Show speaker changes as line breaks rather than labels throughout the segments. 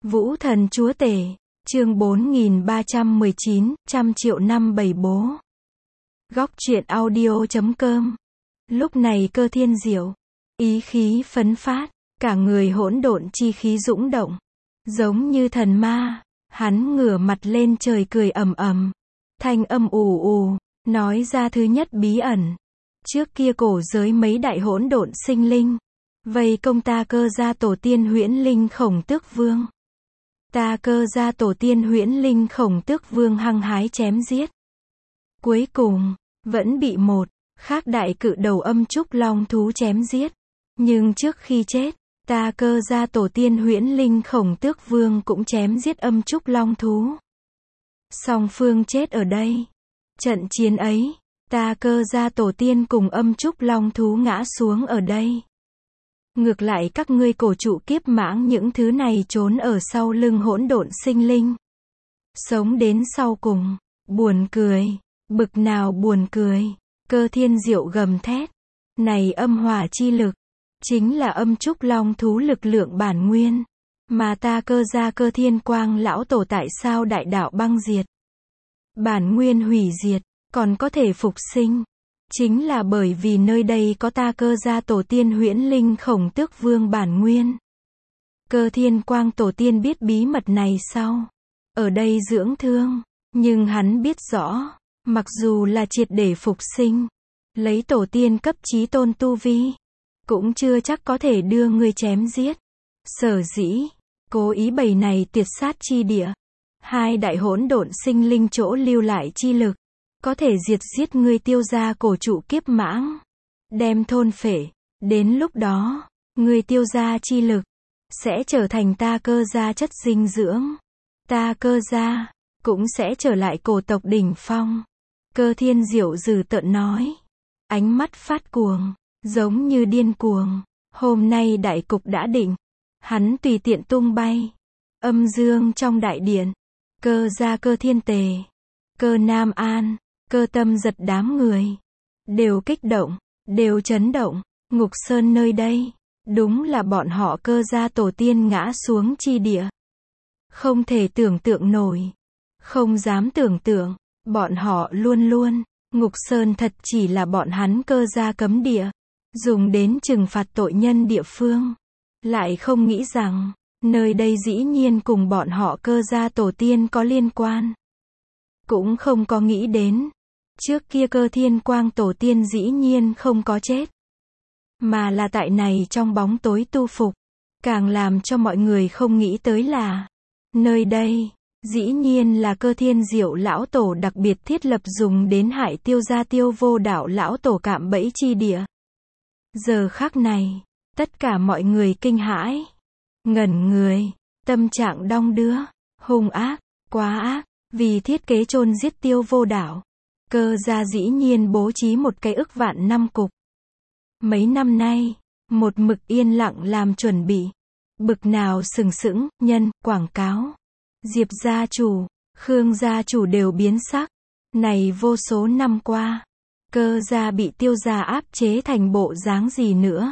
Vũ thần chúa tể, chương 4319, trăm triệu năm bảy bố. Góc truyện audio.com. Lúc này Cơ Thiên Diệu, ý khí phấn phát, cả người hỗn độn chi khí dũng động, giống như thần ma, hắn ngửa mặt lên trời cười ầm ầm, thanh âm ù ù, nói ra thứ nhất bí ẩn. Trước kia cổ giới mấy đại hỗn độn sinh linh, vây công ta Cơ gia tổ tiên Huyễn Linh Khổng Tước Vương. Ta Cơ gia tổ tiên Huyễn Linh Khổng Tước Vương hăng hái chém giết. Cuối cùng, vẫn bị một khác đại cự đầu âm trúc long thú chém giết. Nhưng trước khi chết, ta Cơ gia tổ tiên Huyễn Linh Khổng Tước Vương cũng chém giết âm trúc long thú. Song phương chết ở đây. Trận chiến ấy, ta Cơ gia tổ tiên cùng âm trúc long thú ngã xuống ở đây. Ngược lại các ngươi cổ trụ kiếp mãng những thứ này trốn ở sau lưng hỗn độn sinh linh. Sống đến sau cùng, buồn cười, bực nào buồn cười. Cơ Thiên Diệu gầm thét, này âm hỏa chi lực, chính là âm trúc long thú lực lượng bản nguyên, mà ta Cơ gia Cơ Thiên Quang lão tổ tại sao đại đạo băng diệt, bản nguyên hủy diệt, còn có thể phục sinh. Chính là bởi vì nơi đây có ta Cơ gia tổ tiên Huyễn Linh Khổng Tước Vương bản nguyên. Cơ Thiên Quang tổ tiên biết bí mật này sau ở đây dưỡng thương, nhưng hắn biết rõ, mặc dù là triệt để phục sinh, lấy tổ tiên cấp chí tôn tu vi, cũng chưa chắc có thể đưa ngươi chém giết. Sở dĩ cố ý bày này tiệt sát chi địa, hai đại hỗn độn sinh linh chỗ lưu lại chi lực, có thể diệt giết ngươi tiêu gia cổ trụ kiếp mãng, đem thôn phệ. Đến lúc đó, ngươi tiêu gia chi lực sẽ trở thành ta Cơ gia chất dinh dưỡng. Ta Cơ gia cũng sẽ trở lại cổ tộc đỉnh phong. Cơ Thiên Diệu dữ tợn nói, ánh mắt phát cuồng, giống như điên cuồng. Hôm nay đại cục đã định, hắn tùy tiện tung bay âm dương trong đại điện. Cơ gia Cơ Thiên Tề, Cơ Nam An, Cơ Tâm Giật đám người đều kích động, đều chấn động. Ngục Sơn nơi đây, đúng là bọn họ Cơ gia tổ tiên ngã xuống chi địa. Không thể tưởng tượng nổi, không dám tưởng tượng, bọn họ luôn luôn, Ngục Sơn thật chỉ là bọn hắn Cơ gia cấm địa, dùng đến trừng phạt tội nhân địa phương. Lại không nghĩ rằng, nơi đây dĩ nhiên cùng bọn họ Cơ gia tổ tiên có liên quan. Cũng không có nghĩ đến, trước kia Cơ Thiên Quang tổ tiên dĩ nhiên không có chết, mà là tại này trong bóng tối tu phục. Càng làm cho mọi người không nghĩ tới là, nơi đây, dĩ nhiên là Cơ Thiên Diệu lão tổ đặc biệt thiết lập dùng đến hại tiêu gia Tiêu Vô Đạo lão tổ cạm bẫy chi địa. Giờ khắc này, tất cả mọi người kinh hãi, ngẩn người, tâm trạng đong đưa, hung ác, quá ác, vì thiết kế chôn giết Tiêu Vô Đạo. Cơ gia dĩ nhiên bố trí một cái ức vạn năm cục. Mấy năm nay, một mực yên lặng làm chuẩn bị. Bực nào sừng sững, nhân, quảng cáo. Diệp gia chủ, Khương gia chủ đều biến sắc. Này vô số năm qua, Cơ gia bị Tiêu gia áp chế thành bộ dáng gì nữa.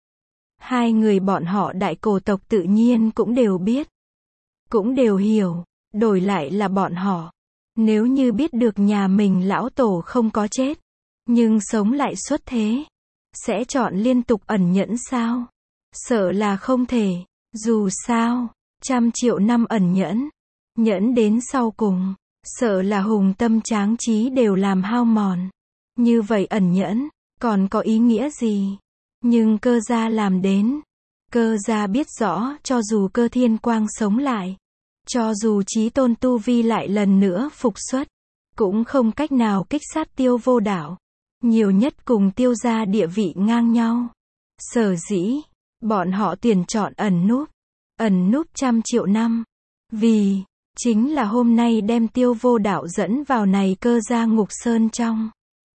Hai người bọn họ đại cổ tộc tự nhiên cũng đều biết. Cũng đều hiểu, đổi lại là bọn họ. Nếu như biết được nhà mình lão tổ không có chết, nhưng sống lại xuất thế, sẽ chọn liên tục ẩn nhẫn sao? Sợ là không thể, dù sao, 100 triệu năm ẩn nhẫn, nhẫn đến sau cùng, sợ là hùng tâm tráng trí đều làm hao mòn. Như vậy ẩn nhẫn, còn có ý nghĩa gì? Nhưng Cơ gia làm đến. Cơ gia biết rõ cho dù Cơ Thiên Quang sống lại, cho dù chí tôn tu vi lại lần nữa phục xuất, cũng không cách nào kích sát Tiêu Vô Đạo. Nhiều nhất cùng Tiêu gia địa vị ngang nhau. Sở dĩ, bọn họ tuyển chọn ẩn núp 100 triệu năm. Vì, chính là hôm nay đem Tiêu Vô Đạo dẫn vào này Cơ gia Ngục Sơn trong.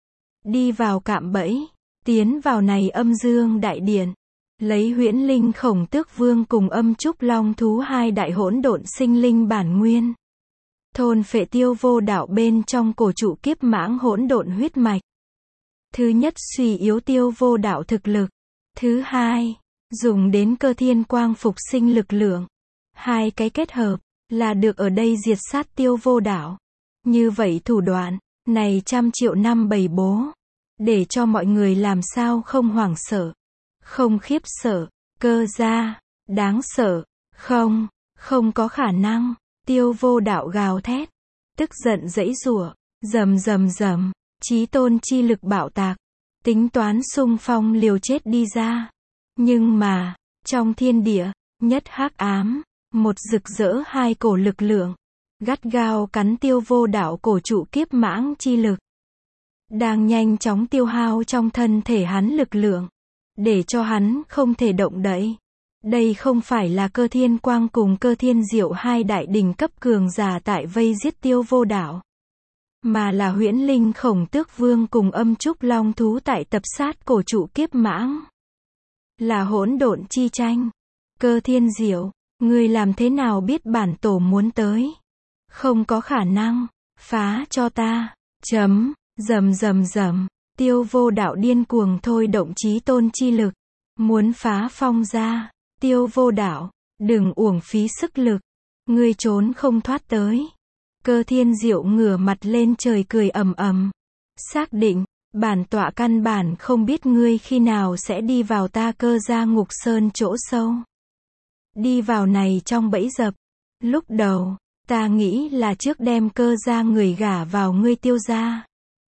Đi vào cạm bẫy, tiến vào này âm dương đại điện. Lấy Huyễn Linh Khổng Tước Vương cùng âm trúc long thú hai đại hỗn độn sinh linh bản nguyên. Thôn phệ Tiêu Vô Đạo bên trong cổ trụ kiếp mãng hỗn độn huyết mạch. Thứ nhất suy yếu Tiêu Vô Đạo thực lực. Thứ hai, dùng đến Cơ Thiên Quang phục sinh lực lượng. Hai cái kết hợp, là được ở đây diệt sát Tiêu Vô Đạo. Như vậy thủ đoạn, này 100 triệu năm bầy bố. Để cho mọi người làm sao không hoảng sợ, không khiếp sợ, Cơ gia, đáng sợ, không có khả năng, Tiêu Vô Đạo gào thét, tức giận giãy giụa, rầm, chí tôn chi lực bạo tạc, tính toán xung phong liều chết đi ra. Nhưng mà, trong thiên địa, nhất hắc ám, một rực rỡ hai cổ lực lượng, gắt gao cắn Tiêu Vô Đạo cổ trụ kiếp mãng chi lực. Đang nhanh chóng tiêu hao trong thân thể hắn lực lượng, để cho hắn không thể động đậy. Đây không phải là Cơ Thiên Quang cùng Cơ Thiên Diệu hai đại đỉnh cấp cường giả tại vây giết Tiêu Vô Đạo, mà là Huyễn Linh Khổng Tước Vương cùng Âm Trúc Long thú tại tập sát cổ trụ kiếp mãng. Là hỗn độn chi tranh. Cơ Thiên Diệu, ngươi làm thế nào biết bản tổ muốn tới? Không có khả năng, phá cho ta. Rầm, Tiêu Vô Đạo điên cuồng thôi động chí tôn chi lực, muốn phá phong ra. Tiêu Vô Đạo, đừng uổng phí sức lực, ngươi trốn không thoát tới. Cơ Thiên Diệu ngửa mặt lên trời cười ầm ầm. Xác định, bản tọa căn bản không biết ngươi khi nào sẽ đi vào ta Cơ gia ngục sơn chỗ sâu. Đi vào này trong bẫy dập. Lúc đầu, ta nghĩ là trước đem Cơ gia người gả vào ngươi Tiêu gia.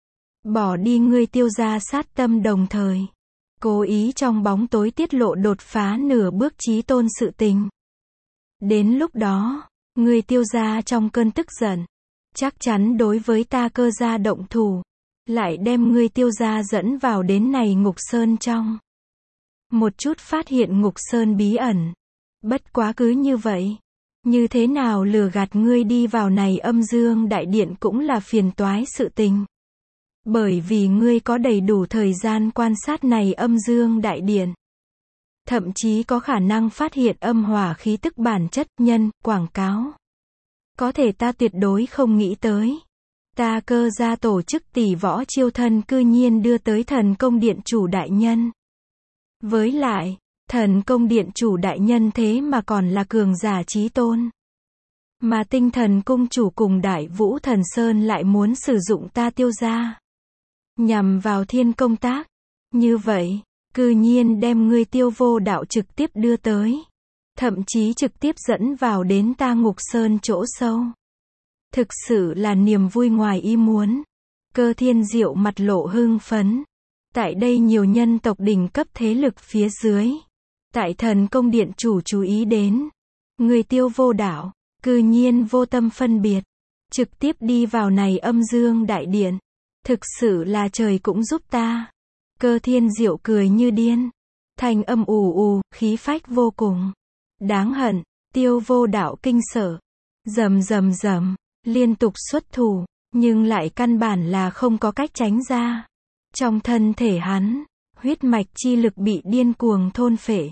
Bỏ đi ngươi Tiêu gia sát tâm, đồng thời cố ý trong bóng tối tiết lộ đột phá nửa bước chí tôn sự tình. Đến lúc đó, ngươi Tiêu gia trong cơn tức giận, chắc chắn đối với ta Cơ gia động thủ, lại đem ngươi Tiêu gia dẫn vào đến này ngục sơn trong. Một chút phát hiện ngục sơn bí ẩn. Bất quá cứ như vậy, như thế nào lừa gạt ngươi đi vào này âm dương đại điện cũng là phiền toái sự tình. Bởi vì ngươi có đầy đủ thời gian quan sát này âm dương đại điện. Thậm chí có khả năng phát hiện âm hỏa khí tức bản chất nhân, quảng cáo. Có thể ta tuyệt đối không nghĩ tới. Ta Cơ gia tổ chức tỷ võ chiêu thân cư nhiên đưa tới thần công điện chủ đại nhân. Với lại, thần công điện chủ đại nhân thế mà còn là cường giả chí tôn. Mà tinh thần cung chủ cùng Đại Vũ Thần Sơn lại muốn sử dụng ta Tiêu gia, nhằm vào thiên công tác. Như vậy, cư nhiên đem ngươi Tiêu Vô Đạo trực tiếp đưa tới. Thậm chí trực tiếp dẫn vào đến ta ngục sơn chỗ sâu. Thực sự là niềm vui ngoài ý muốn. Cơ Thiên Diệu mặt lộ hưng phấn. Tại đây nhiều nhân tộc đỉnh cấp thế lực phía dưới. Tại thần công điện chủ chú ý đến. Người Tiêu Vô Đạo, cư nhiên vô tâm phân biệt. Trực tiếp đi vào này âm dương đại điện. Thực sự là trời cũng giúp ta. Cơ Thiên Diệu cười như điên. Thanh âm ù, khí phách vô cùng. Đáng hận, Tiêu Vô Đạo kinh sợ. Rầm, liên tục xuất thủ, nhưng lại căn bản là không có cách tránh ra. Trong thân thể hắn, huyết mạch chi lực bị điên cuồng thôn phệ.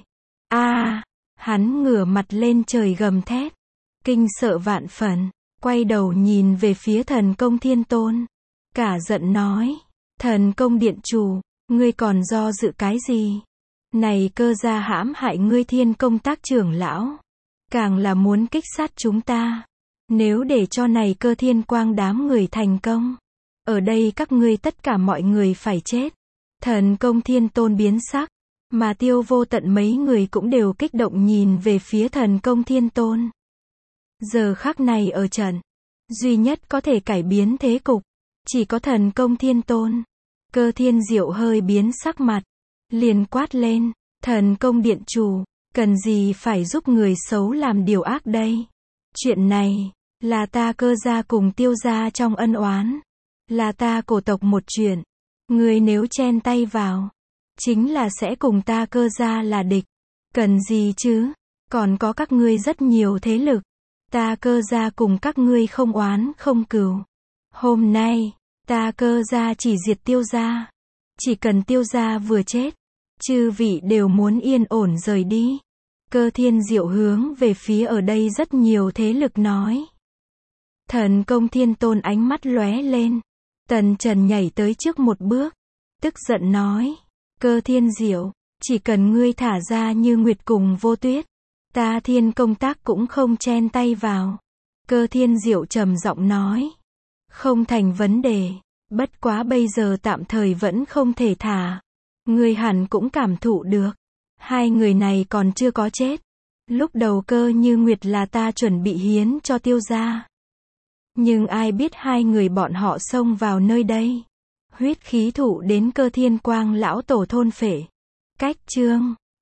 Hắn ngửa mặt lên trời gầm thét. Kinh sợ vạn phần, quay đầu nhìn về phía thần công thiên tôn. Cả giận nói, thần công điện chủ, ngươi còn do dự cái gì? Này Cơ gia hãm hại ngươi thiên công tác trưởng lão. Càng là muốn kích sát chúng ta. Nếu để cho này Cơ Thiên Quang đám người thành công, ở đây các ngươi tất cả mọi người phải chết. Thần công thiên tôn biến sắc, mà Tiêu Vô Tận mấy người cũng đều kích động nhìn về phía thần công thiên tôn. Giờ khắc này ở trận, duy nhất có thể cải biến thế cục, chỉ có thần công thiên tôn. Cơ Thiên Diệu hơi biến sắc mặt, liền quát lên, thần công điện chủ, cần gì phải giúp người xấu làm điều ác đây? Chuyện này, là ta Cơ gia cùng Tiêu gia trong ân oán. Là ta cổ tộc một chuyện. Ngươi nếu chen tay vào, chính là sẽ cùng ta Cơ gia là địch. Cần gì chứ? Còn có các ngươi rất nhiều thế lực. Ta Cơ gia cùng các ngươi không oán không cừu. Hôm nay, ta Cơ gia chỉ diệt Tiêu gia. Chỉ cần Tiêu gia vừa chết, chư vị đều muốn yên ổn rời đi. Cơ Thiên Diệu hướng về phía ở đây rất nhiều thế lực nói. Thần công thiên tôn ánh mắt lóe lên. Tần Trần nhảy tới trước một bước, tức giận nói. Cơ Thiên Diệu, chỉ cần ngươi thả ra Như Nguyệt cùng Vô Tuyết, Ta Thiên công tác cũng không chen tay vào. Cơ Thiên Diệu trầm giọng nói. Không thành vấn đề. Bất quá bây giờ tạm thời vẫn không thể thả. Ngươi hẳn cũng cảm thụ được. Hai người này còn chưa có chết. Lúc đầu Cơ Như Nguyệt là ta chuẩn bị hiến cho Tiêu gia. Nhưng ai biết hai người bọn họ xông vào nơi đây. Huyết khí thụ đến Cơ Thiên Quang lão tổ thôn phệ. Cách chương